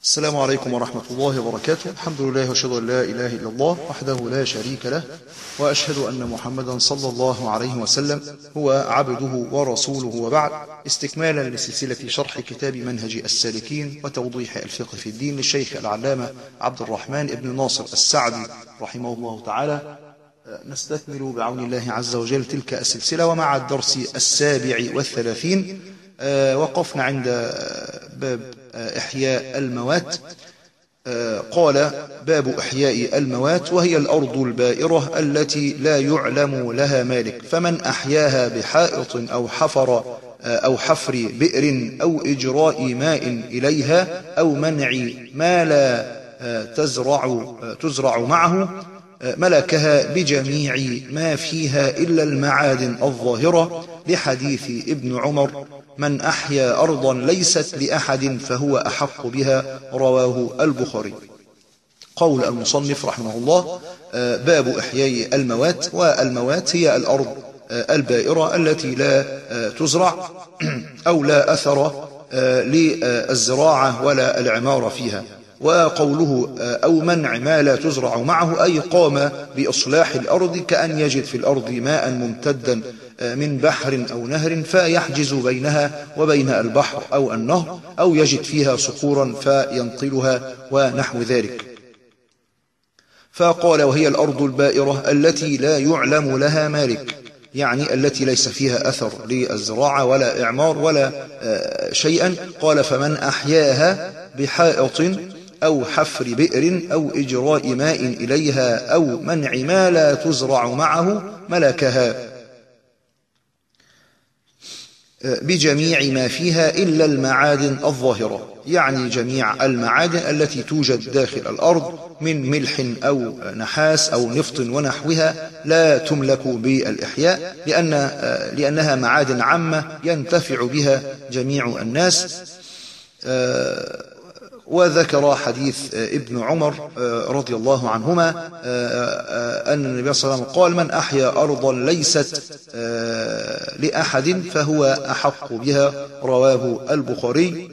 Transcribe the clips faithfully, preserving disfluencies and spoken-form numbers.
السلام عليكم ورحمة الله وبركاته. الحمد لله وأشهد أن لا إله إلا الله وحده لا شريك له، وأشهد أن محمدا صلى الله عليه وسلم هو عبده ورسوله، وبعد. استكمالا لسلسلة شرح كتاب منهج السالكين وتوضيح الفقه في الدين للشيخ العلامة عبد الرحمن بن ناصر السعدي رحمه الله تعالى، نستكمل بعون الله عز وجل تلك السلسلة، ومع الدرس السابع والثلاثين وقفنا عند باب إحياء الموات. قال: باب إحياء الموات، وهي الأرض البائرة التي لا يعلم لها مالك، فمن أحياها بحائط أو حفر أو حفر بئر أو إجراء ماء إليها أو منع ما لا تزرع, تزرع معه ملكها بجميع ما فيها إلا المعادن الظاهرة، لحديث ابن عمر: من أحيا أرضا ليست لأحد فهو أحق بها، رواه البخاري. قول المصنف رحمه الله: باب إحياء الموات، والموات هي الأرض البائرة التي لا تزرع أو لا أثر للزراعة ولا العمار فيها. وقوله أو منع ما لا تزرع معه، أي قام بإصلاح الأرض، كأن يجد في الأرض ماء ممتدا من بحر أو نهر فيحجز بينها وبين البحر أو النهر، أو يجد فيها صخورا فينطلها ونحو ذلك. فقال: وهي الأرض البائرة التي لا يعلم لها مالك، يعني التي ليس فيها أثر للزراعة ولا إعمار ولا شيئا. قال: فمن أحياها بحائط أو حفر بئر أو إجراء ماء إليها أو منع ما لا تزرع معه ملكها بجميع ما فيها إلا المعادن الظاهرة، يعني جميع المعادن التي توجد داخل الأرض من ملح أو نحاس أو نفط ونحوها لا تملك بالإحياء، لأن لأنها معادن عامة ينتفع بها جميع الناس. وذكر حديث ابن عمر رضي الله عنهما أن النبي صلى الله عليه وسلم قال: من أحيا أرضا ليست لأحد فهو أحق بها، رواه البخاري.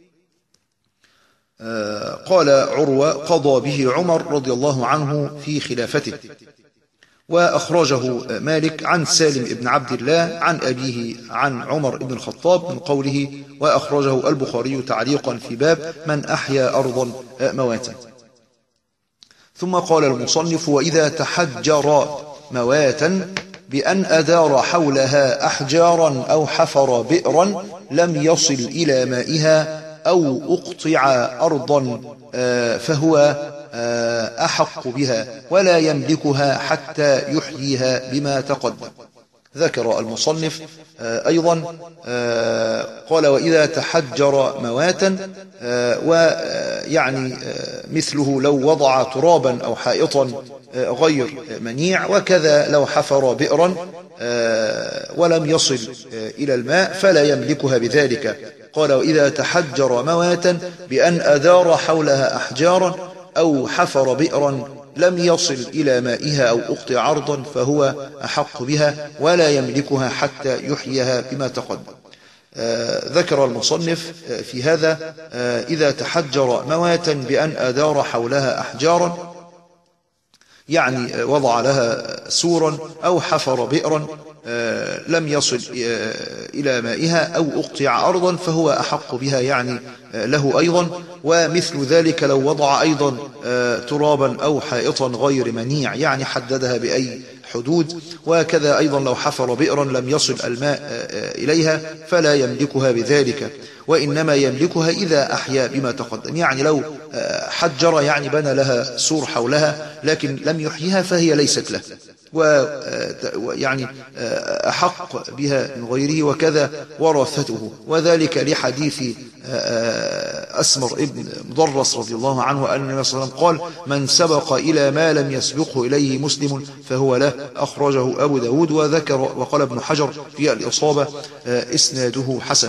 قال عروة: قضى به عمر رضي الله عنه في خلافته. وأخرجه مالك عن سالم بن عبد الله عن أبيه عن عمر بن الخطاب من قوله. وأخرجه البخاري تعليقا في باب من أحيا أرضا مواتا. ثم قال المصنف: وإذا تحجر مواتا بأن أدار حولها أحجارا أو حفر بئرا لم يصل إلى مائها أو أقطع أرضا فهو أحق بها ولا يملكها حتى يحييها بما تقدم. ذكر المصنف أيضا قال: وإذا تحجر مواتا، ويعني مثله لو وضع ترابا أو حائطا غير منيع، وكذا لو حفر بئرا ولم يصل إلى الماء فلا يملكها بذلك. قال: وإذا تحجر مواتا بأن أدار حولها أحجارا أو حفر بئرا لم يصل إلى مائها أو أقطع عرضا فهو أحق بها ولا يملكها حتى يحييها بما تقدم. آه ذكر المصنف في هذا: آه إذا تحجر مواتا بأن أدار حولها أحجارا، يعني وضع لها سورا أو حفر بئرا آه لم يصل آه إلى مائها أو أقطع أرضا فهو أحق بها، يعني آه له أيضا. ومثل ذلك لو وضع أيضا آه ترابا أو حائطا غير منيع، يعني حددها بأي حدود. وكذا أيضا لو حفر بئرا لم يصل الماء آه إليها فلا يملكها بذلك، وإنما يملكها إذا أحيا بما تقدم. يعني لو آه حجر، يعني بنى لها سور حولها لكن لم يحييها فهي ليست له، ويعني أحق بها من غيره، وكذا ورثته. وذلك لحديث أسمر ابن مضرس رضي الله عنه أن النبي صلى الله عليه وسلم قال: من سبق إلى ما لم يسبقه إليه مسلم فهو له، أخرجه أبو داود. وذكر وقال ابن حجر في الإصابة: إسناده حسن.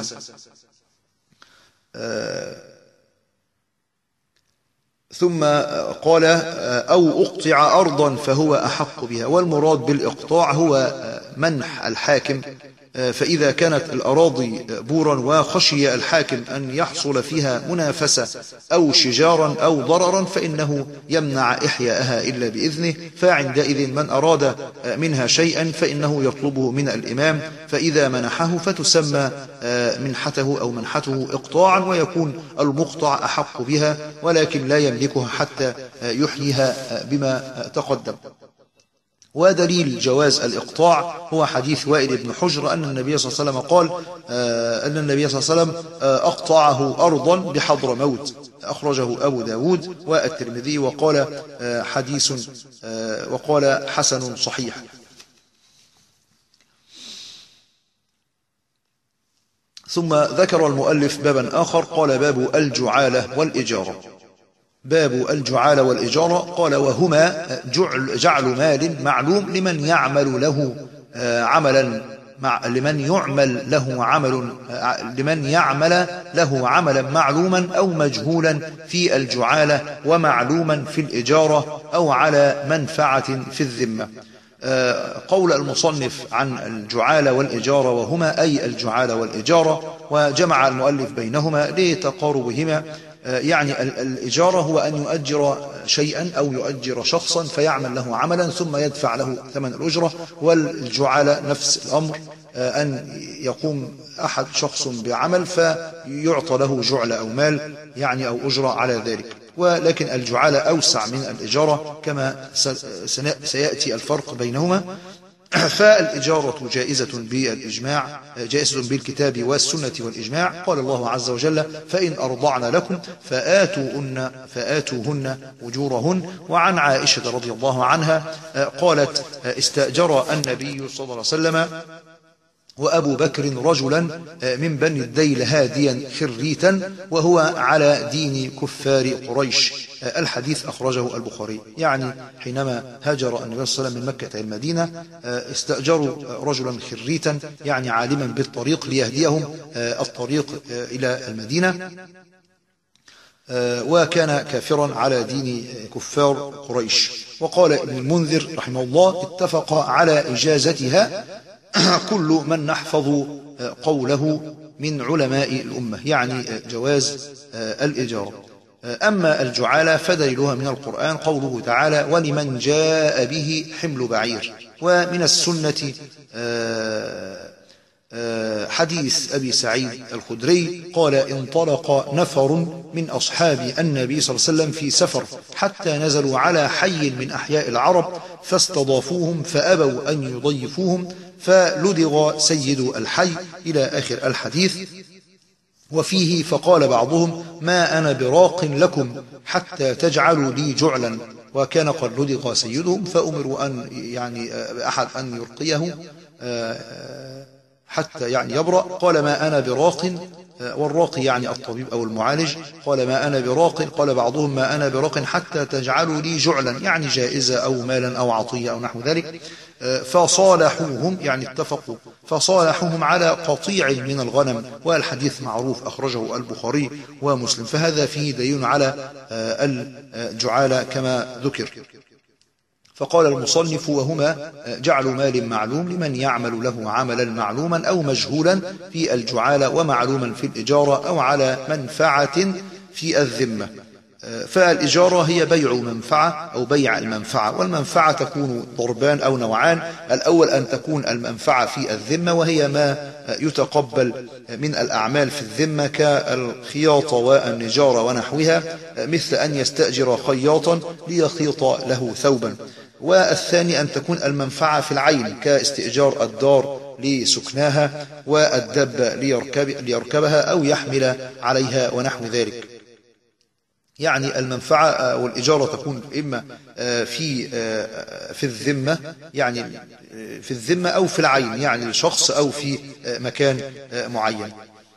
ثم قال: أو أقطع أرضا فهو أحق بها. والمراد بالإقطاع هو منح الحاكم فإذا كانت الأراضي بورا وخشي الحاكم أن يحصل فيها منافسة أو شجارا أو ضررا فإنه يمنع إحياءها إلا بإذنه، فعندئذ من أراد منها شيئا فإنه يطلبه من الإمام، فإذا منحه فتسمى منحته أو منحته إقطاعا، ويكون المقطع أحق بها ولكن لا يملكها حتى يحييها بما تقدم. ودليل جواز الإقطاع هو حديث وائل بن حجر أن النبي صلى الله عليه وسلم قال أن النبي صلى الله عليه وسلم أقطعه أرضا بحضر موت، أخرجه أبو داود والترمذي وقال حديث وقال حسن صحيح. ثم ذكر المؤلف بابا آخر قال باب الجعالة والإجارة. باب الجعالة والإجارة قال وهما جعل, جعل مال معلوم لمن يعمل له عملا مع لمن يعمل له عمل لمن يعمل له عملا معلوما أو مجهولا في الجعالة، ومعلوما في الإجارة، أو على منفعة في الذمة. قول المصنف عن الجعالة والإجارة وهما أي الجعالة والإجارة، وجمع المؤلف بينهما لتقاربهما. يعني الإجارة هو أن يؤجر شيئا أو يؤجر شخصا فيعمل له عملا ثم يدفع له ثمن الأجرة، والجعالة نفس الأمر، أن يقوم أحد شخص بعمل فيعطى له جعل أو مال يعني أو أجرة على ذلك. ولكن الجعالة أوسع من الإجارة كما سيأتي الفرق بينهما. فالإجارة جائزة بالإجماع، جائزة بالكتاب والسنة والإجماع. قال الله عز وجل فإن أرضعن لكم فآتوهن, فآتوهن أجورهن. وعن عائشة رضي الله عنها قالت استأجر النبي صلى الله عليه وسلم وأبو بكر رجلا من بني الديل هاديا خريتا وهو على دين كفار قريش. الحديث أخرجه البخاري. يعني حينما هاجر النبي صلى الله عليه وسلم من مكة إلى المدينة استأجروا رجلا خريتا يعني عالما بالطريق ليهديهم الطريق إلى المدينة، وكان كافرا على دين كفار قريش. وقال ابن المنذر رحمه الله اتفق على إجازتها كل من نحفظ قوله من علماء الأمة، يعني جواز الإجارة. أما الجعالة فدليلها من القرآن قوله تعالى ولمن جاء به حمل بعير. ومن السنة حديث أبي سعيد الخدري قال انطلق نفر من أصحاب النبي صلى الله عليه وسلم في سفر حتى نزلوا على حي من أحياء العرب فاستضافوهم فأبوا أن يضيفوهم فلدغ سيد الحي إلى آخر الحديث. وفيه فقال بعضهم ما أنا براق لكم حتى تجعلوا لي جعلا، وكان قد لدغ سيدهم فأمروا أن يعني أحد أن يرقيه حتى يعني يبرأ. قال ما أنا براق، والراقي يعني الطبيب أو المعالج. قال ما أنا براق، قال بعضهم ما أنا براق حتى تجعلوا لي جعلا يعني جائزة أو مالا أو عطية أو نحو ذلك. فصالحوهم يعني اتفقوا فصالحوهم على قطيع من الغنم. والحديث معروف أخرجه البخاري ومسلم. فهذا فيه دليل على الجعالة كما ذكر. فقال المصنف وهما جعل مال معلوم لمن يعمل له عملا معلوما أو مجهولا في الجعالة، ومعلوما في الإجارة، أو على منفعة في الذمة. فالإجارة هي بيع منفعة أو بيع المنفعة، والمنفعة تكون ضربان أو نوعان. الأول أن تكون المنفعة في الذمة، وهي ما يتقبل من الأعمال في الذمة كالخياطة والنجارة ونحوها، مثل أن يستأجر خياطا ليخيط له ثوبا. والثاني أن تكون المنفعة في العين كاستئجار الدار لسكناها والدب ليركب ليركبها أو يحمل عليها ونحو ذلك. يعني المنفعة والإجارة تكون إما في في الذمة يعني في الذمة أو في العين يعني الشخص أو في مكان معين.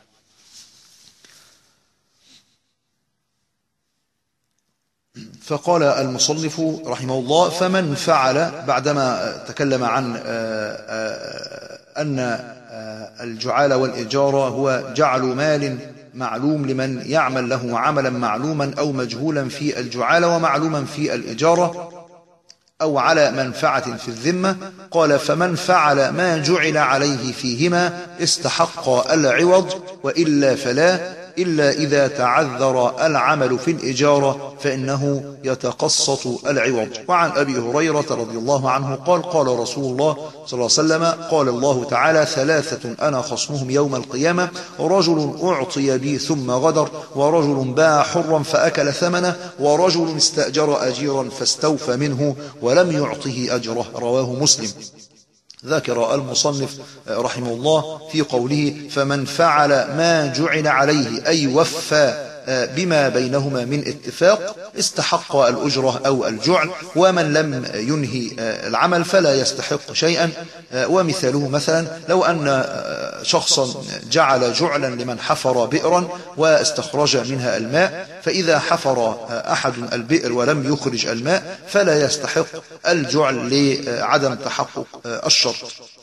فقال المصنف رحمه الله فمن فعل، بعدما تكلم عن أن الجعالة والإجارة هو جعل مال معلوم لمن يعمل له عملا معلوما أو مجهولا في الجعالة، ومعلوما في الإجارة، أو على منفعة في الذمة. قال فمن فعل ما جعل عليه فيهما استحق العوض، وإلا فلا، إلا إذا تعذر العمل في الإجارة فإنه يتقسط العوض. وعن أبي هريرة رضي الله عنه قال قال رسول الله صلى الله عليه وسلم قال الله تعالى ثلاثة أنا خصمهم يوم القيامة، رجل أعطي بي ثم غدر، ورجل باع حرا فأكل ثمنه، ورجل استأجر أجيرا فاستوفى منه ولم يعطه أجره. رواه مسلم. ذكر المصنف رحمه الله في قوله فمن فعل ما جعل عليه أي وفى بما بينهما من اتفاق استحق الأجرة أو الجعل، ومن لم ينهي العمل فلا يستحق شيئا. ومثاله مثلا لو أن شخصا جعل جعلا لمن حفر بئرا واستخرج منها الماء، فإذا حفر أحد البئر ولم يخرج الماء فلا يستحق الجعل لعدم تحقق الشرط.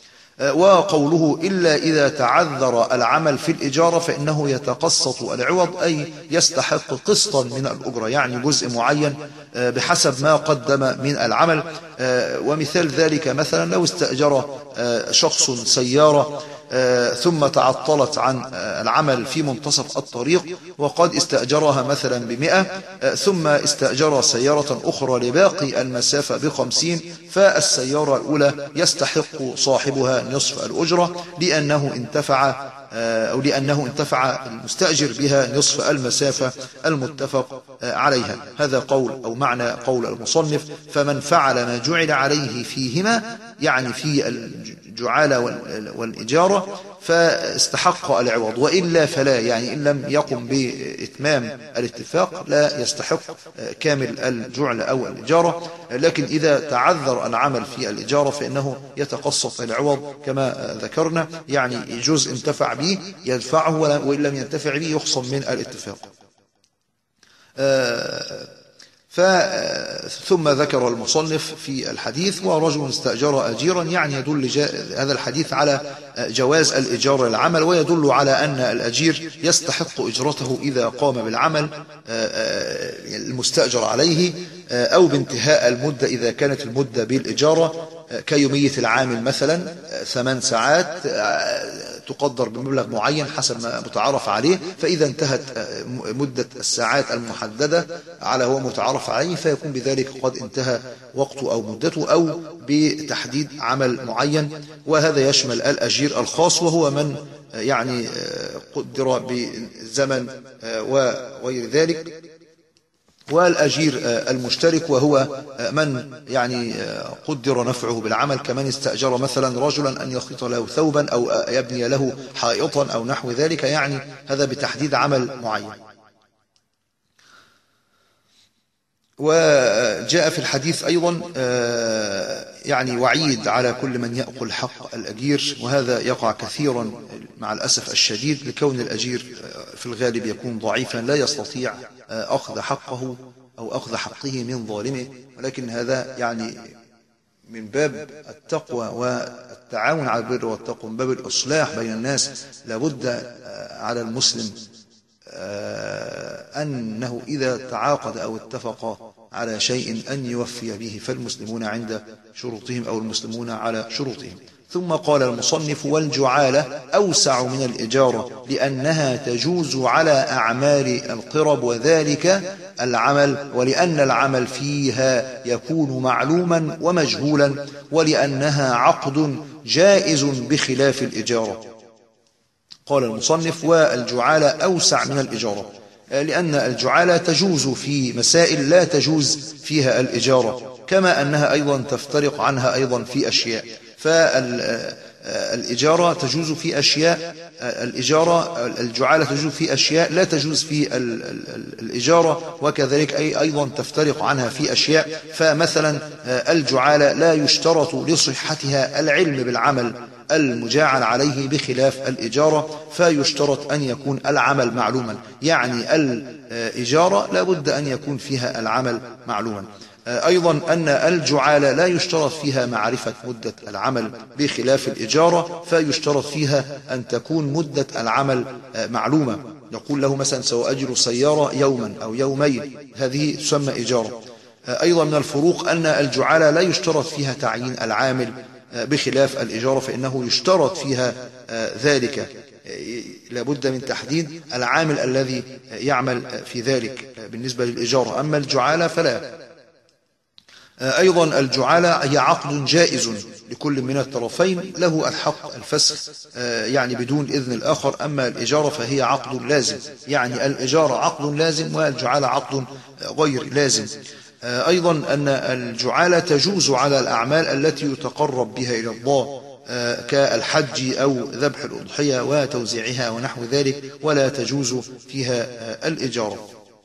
وقوله إلا إذا تعذر العمل في الإجارة فإنه يتقسط العوض، أي يستحق قسطا من الأجرة، يعني جزء معين بحسب ما قدم من العمل. ومثال ذلك مثلا لو استأجر شخص سيارة ثم تعطلت عن العمل في منتصف الطريق وقد استأجرها مثلا بمئة، ثم استأجر سيارة أخرى لباقي المسافة بخمسين، فالسيارة الأولى يستحق صاحبها نصف الأجرة لأنه انتفع أو لأنه انتفع المستأجر بها نصف المسافة المتفق عليها. هذا قول أو معنى قول المصنف فمن فعل ما جعل عليه فيهما، يعني في الجعالة والإجارة، فاستحق العوض، وإلا فلا، يعني إن لم يقم بإتمام الاتفاق لا يستحق كامل الجعل أو الإجارة. لكن إذا تعذر العمل في الإجارة فإنه يتقسط العوض كما ذكرنا، يعني جزء انتفع به يدفعه، وإن لم ينتفع به يخصم من الاتفاق. ثم ذكر المصنف في الحديث ورجل استأجر أجيرا، يعني يدل هذا الحديث على جواز الإجارة للعمل، ويدل على أن الأجير يستحق إجرته إذا قام بالعمل المستأجر عليه، أو بانتهاء المدة إذا كانت المدة بالإجارة كيومية العامل مثلا ثمان ساعات تقدر بمبلغ معين حسب ما متعارف عليه، فإذا انتهت مدة الساعات المحددة على هو متعارف عليه فيكون بذلك قد انتهى وقته أو مدته، أو بتحديد عمل معين. وهذا يشمل الأجير الخاص وهو من يعني قدر بزمن وغير ذلك، والأجير المشترك وهو من يعني قدر نفعه بالعمل، كمن استأجر مثلا رجلا أن يخيط له ثوبا أو يبني له حائطا أو نحو ذلك، يعني هذا بتحديد عمل معين. وجاء في الحديث أيضا يعني وعيد على كل من يأكل حق الأجير، وهذا يقع كثيرا مع الأسف الشديد لكون الأجير في الغالب يكون ضعيفا لا يستطيع أخذ حقه أو أخذ حقه من ظالمه، ولكن هذا يعني من باب التقوى والتعاون على البر والتقوى، من باب الإصلاح بين الناس. لابد على المسلم أنه إذا تعاقد أو اتفق على شيء أن يوفي به، فالمسلمون عند شروطهم أو المسلمون على شروطهم. ثم قال المصنف والجعالة أوسع من الإجارة لأنها تجوز على أعمال القرب وذلك العمل، ولأن العمل فيها يكون معلوما ومجهولا، ولأنها عقد جائز بخلاف الإجارة. قال المصنف والجعالة أوسع من الإجارة لأن الجعالة تجوز في مسائل لا تجوز فيها الإجارة، كما أنها أيضا تفترق عنها أيضا في أشياء. فالإجارة تجوز في أشياء، الإجارة الجعالة تجوز في أشياء لا تجوز في الإجارة، وكذلك أي أيضا تفترق عنها في أشياء. فمثلا الجعالة لا يشترط لصحتها العلم بالعمل المجاعل عليه بخلاف الإجارة، فيشترط أن يكون العمل معلوما، يعني الإجارة لابد أن يكون فيها العمل معلوما. أيضا أن الجعالة لا يشترط فيها معرفة مدة العمل بخلاف الإجارة، فيشترط فيها أن تكون مدة العمل معلومة. نقول له مثلا سأؤجر سيارة يوما أو يومين، هذه تسمى إجارة. أيضا من الفروق أن الجعالة لا يشترط فيها تعيين العامل بخلاف الإجارة، فإنه يشترط فيها ذلك، لابد من تحديد العامل الذي يعمل في ذلك بالنسبة للإجارة. أما الجعالة فلا. أيضا الجعالة هي عقد جائز لكل من الطرفين، له الحق الفسخ يعني بدون إذن الآخر. أما الإجارة فهي عقد لازم، يعني الإجارة عقد لازم والجعالة عقد غير لازم. أيضا أن الجعالة تجوز على الأعمال التي يتقرب بها إلى الله كالحج أو ذبح الأضحية وتوزيعها ونحو ذلك، ولا تجوز فيها الإجارة.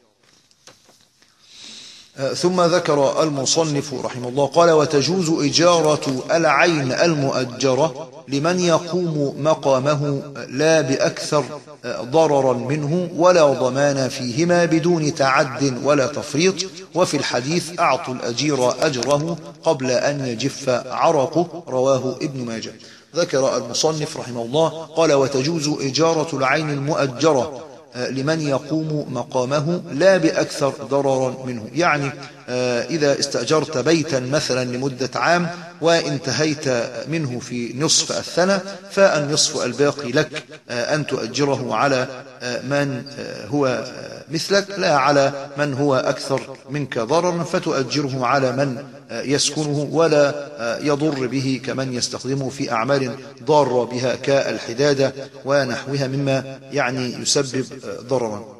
ثم ذكر المصنف رحمه الله قال: وتجوز إجارة العين المؤجرة لمن يقوم مقامه لا بأكثر ضررا منه ولا ضمان فيهما بدون تعد ولا تفريط. وفي الحديث: أعطوا الأجير أجره قبل أن يجف عرقه، رواه ابن ماجه. ذكر المصنف رحمه الله قال: وتجوز إجارة العين المؤجرة لمن يقوم مقامه لا بأكثر ضررا منه، يعني إذا استأجرت بيتا مثلا لمدة عام وانتهيت منه في نصف السنة، فالنصف الباقي لك أن تؤجره على من هو مثلك لا على من هو أكثر منك ضررا، فتؤجره على من يسكنه ولا يضر به كمن يستخدمه في أعمال ضارة بها كالحدادة ونحوها مما يعني يسبب ضررا.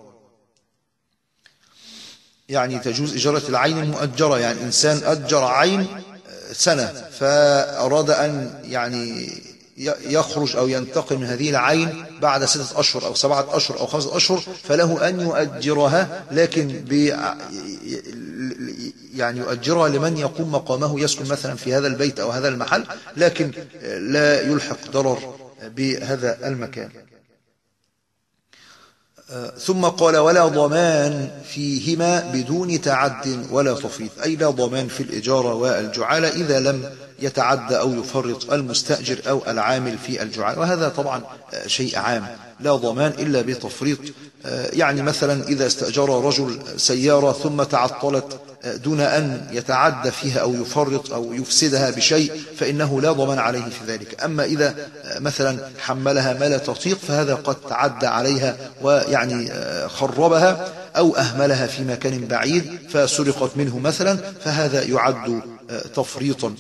يعني تجوز إجارة العين المؤجرة، يعني إنسان أجر عين سنة فأراد أن يعني يخرج أو ينتقل من هذه العين بعد ستة أشهر أو سبعة أشهر أو خمسة أشهر، فله أن يؤجرها، لكن ب يعني يؤجرها لمن يقوم مقامه يسكن مثلا في هذا البيت أو هذا المحل، لكن لا يلحق ضرر بهذا المكان. ثم قال: ولا ضمان فيهما بدون تعد ولا تفريط، أي لا ضمان في الإجارة والجعالة إذا لم يتعدى أو يفرط المستأجر أو العامل في الجعالة، وهذا طبعا شيء عام، لا ضمان إلا بتفريط. يعني مثلا إذا استأجر رجل سيارة ثم تعطلت دون أن يتعدى فيها أو يفرط أو يفسدها بشيء فإنه لا ضمان عليه في ذلك. أما إذا مثلا حملها ما لا تطيق فهذا قد تعدى عليها ويعني خربها أو أهملها في مكان بعيد فسرقت منه مثلا، فهذا يعد تفريطا.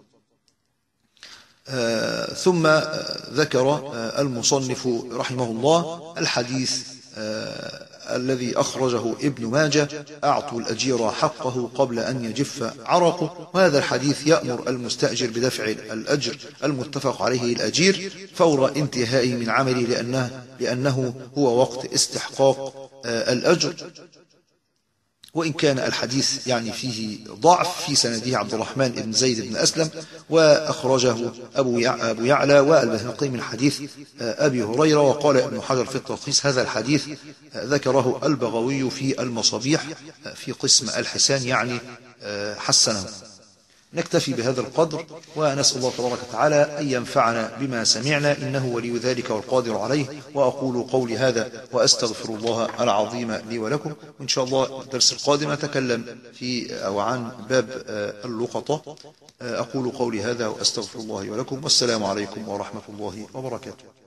آه ثم آه ذكر آه المصنف رحمه الله الحديث آه الذي أخرجه ابن ماجه: أعطوا الأجير حقه قبل أن يجف عرقه. وهذا الحديث يأمر المستأجر بدفع الأجر المتفق عليه الأجير فور انتهائه من عمله، لأنه, لأنه هو وقت استحقاق آه الأجر. وإن كان الحديث يعني فيه ضعف في سنده عبد الرحمن بن زيد بن أسلم، وأخرجه أبو يعلى والبيهقي من حديث أبي هريرة. وقال ابن حجر في التلخيص: هذا الحديث ذكره البغوي في المصابيح في قسم الحسان، يعني حسنه. نكتفي بهذا القدر، ونسأل الله تبارك وتعالى أن ينفعنا بما سمعنا، إنه ولي ذلك والقادر عليه. وأقول قولي هذا وأستغفر الله العظيم لي ولكم. وإن شاء الله الدرس القادم أتكلم في أو عن باب اللقطة. أقول قولي هذا وأستغفر الله ولكم، والسلام عليكم ورحمة الله وبركاته.